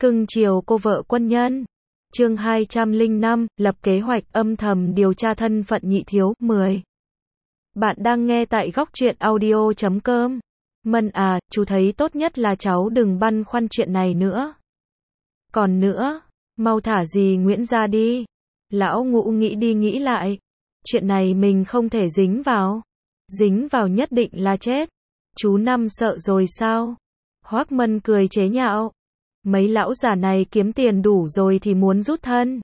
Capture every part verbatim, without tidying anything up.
Cưng chiều cô vợ quân nhân. Chương hai trăm lẻ năm, lập kế hoạch âm thầm điều tra thân phận nhị thiếu. mười. Bạn đang nghe tại góc truyện audio chấm com. Mân à, chú thấy tốt nhất là cháu đừng băn khoăn chuyện này nữa. Còn nữa, mau thả dì Nguyễn ra đi. Lão Ngũ nghĩ đi nghĩ lại. Chuyện này mình không thể dính vào. Dính vào nhất định là chết. Chú Năm sợ rồi sao? Hoác Mân cười chế nhạo. Mấy lão già này kiếm tiền đủ rồi thì muốn rút thân.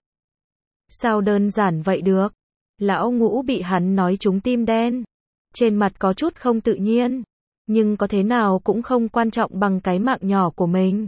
Sao đơn giản vậy được? Lão Ngũ bị hắn nói trúng tim đen. Trên mặt có chút không tự nhiên. Nhưng có thế nào cũng không quan trọng bằng cái mạng nhỏ của mình.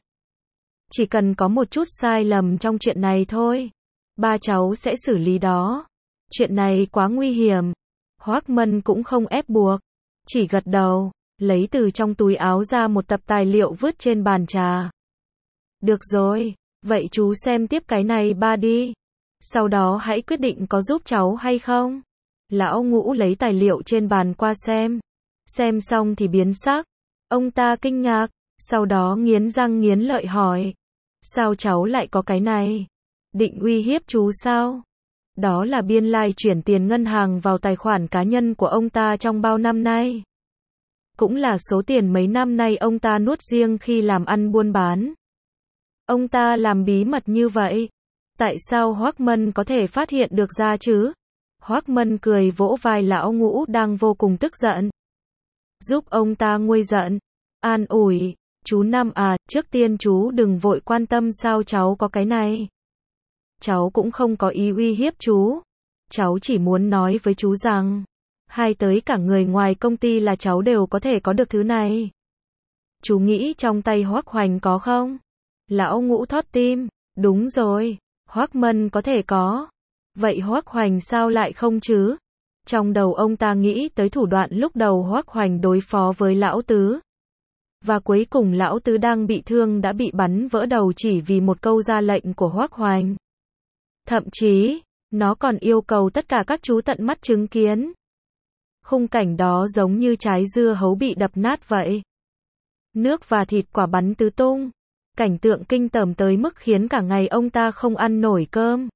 Chỉ cần có một chút sai lầm trong chuyện này thôi. Ba cháu sẽ xử lý đó. Chuyện này quá nguy hiểm. Hoác Mân cũng không ép buộc. Chỉ gật đầu. Lấy từ trong túi áo ra một tập tài liệu vứt trên bàn trà. Được rồi, vậy chú xem tiếp cái này ba đi. Sau đó hãy quyết định có giúp cháu hay không. Lão Ngũ lấy tài liệu trên bàn qua xem. Xem xong thì biến sắc. Ông ta kinh ngạc, sau đó nghiến răng nghiến lợi hỏi. Sao cháu lại có cái này? Định uy hiếp chú sao? Đó là biên lai chuyển tiền ngân hàng vào tài khoản cá nhân của ông ta trong bao năm nay. Cũng là số tiền mấy năm nay ông ta nuốt riêng khi làm ăn buôn bán. Ông ta làm bí mật như vậy. Tại sao Hoác Mân có thể phát hiện được ra chứ? Hoác Mân cười vỗ vai Lão Ngũ đang vô cùng tức giận. Giúp ông ta nguôi giận. An ủi. Chú Năm à, trước tiên chú đừng vội quan tâm sao cháu có cái này. Cháu cũng không có ý uy hiếp chú. Cháu chỉ muốn nói với chú rằng, hai tới cả người ngoài công ty là cháu đều có thể có được thứ này. Chú nghĩ trong tay Hoác Hoành có không? Lão Ngũ thót tim. Đúng rồi, Hoác Mân có thể có. Vậy Hoác Hoành sao lại không chứ? Trong đầu ông ta nghĩ tới thủ đoạn lúc đầu Hoác Hoành đối phó với Lão Tứ. Và cuối cùng Lão Tứ đang bị thương đã bị bắn vỡ đầu chỉ vì một câu ra lệnh của Hoác Hoành. Thậm chí, nó còn yêu cầu tất cả các chú tận mắt chứng kiến. Khung cảnh đó giống như trái dưa hấu bị đập nát vậy. Nước và thịt quả bắn tứ tung. Cảnh tượng kinh tởm tới mức khiến cả ngày ông ta không ăn nổi cơm.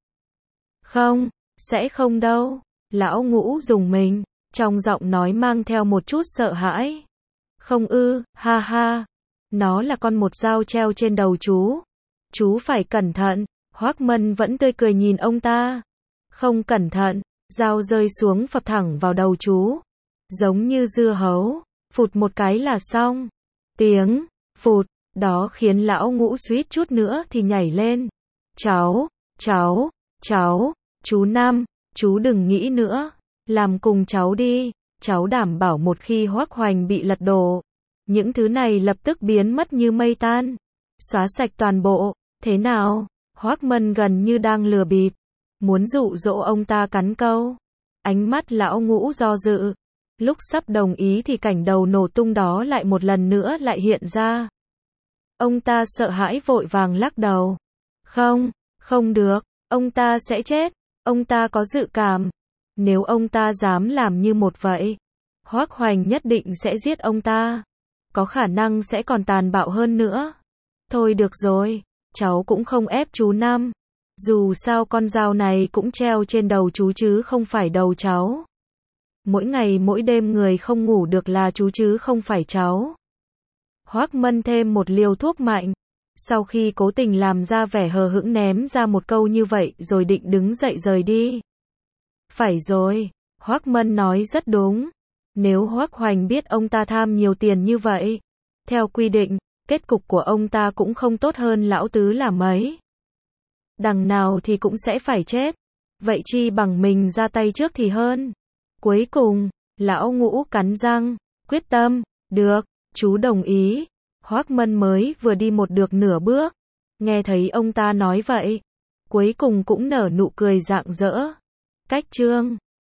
Không, sẽ không đâu. Lão Ngũ dùng mình, trong giọng nói mang theo một chút sợ hãi. Không ư, ha ha. Nó là con một dao treo trên đầu chú. Chú phải cẩn thận. Hoác Mân vẫn tươi cười nhìn ông ta. Không cẩn thận, dao rơi xuống phập thẳng vào đầu chú. Giống như dưa hấu, phụt một cái là xong. Tiếng, phụt, đó khiến Lão Ngũ suýt chút nữa thì nhảy lên. Cháu, cháu, cháu, chú Năm, chú đừng nghĩ nữa. Làm cùng cháu đi, cháu đảm bảo một khi Hoác Hoành bị lật đổ. Những thứ này lập tức biến mất như mây tan. Xóa sạch toàn bộ, thế nào? Hoác Mân gần như đang lừa bịp. Muốn dụ dỗ ông ta cắn câu. Ánh mắt Lão Ngũ do dự. Lúc sắp đồng ý thì cảnh đầu nổ tung đó lại một lần nữa lại hiện ra. Ông ta sợ hãi vội vàng lắc đầu. Không, không được, ông ta sẽ chết. Ông ta có dự cảm. Nếu ông ta dám làm như một vậy, Hoác Hoành nhất định sẽ giết ông ta. Có khả năng sẽ còn tàn bạo hơn nữa. Thôi được rồi, cháu cũng không ép chú Năm. Dù sao con dao này cũng treo trên đầu chú chứ không phải đầu cháu. Mỗi ngày mỗi đêm người không ngủ được là chú chứ không phải cháu. Hoác Mân thêm một liều thuốc mạnh. Sau khi cố tình làm ra vẻ hờ hững ném ra một câu như vậy rồi định đứng dậy rời đi. Phải rồi, Hoác Mân nói rất đúng. Nếu Hoác Hoành biết ông ta tham nhiều tiền như vậy, theo quy định, kết cục của ông ta cũng không tốt hơn Lão Tứ là mấy. Đằng nào thì cũng sẽ phải chết. Vậy chi bằng mình ra tay trước thì hơn. Cuối cùng, Lão Ngũ cắn răng, quyết tâm, được, chú đồng ý. Hoác Mân mới vừa đi một được nửa bước. Nghe thấy ông ta nói vậy. Cuối cùng cũng nở nụ cười rạng rỡ. Cách chương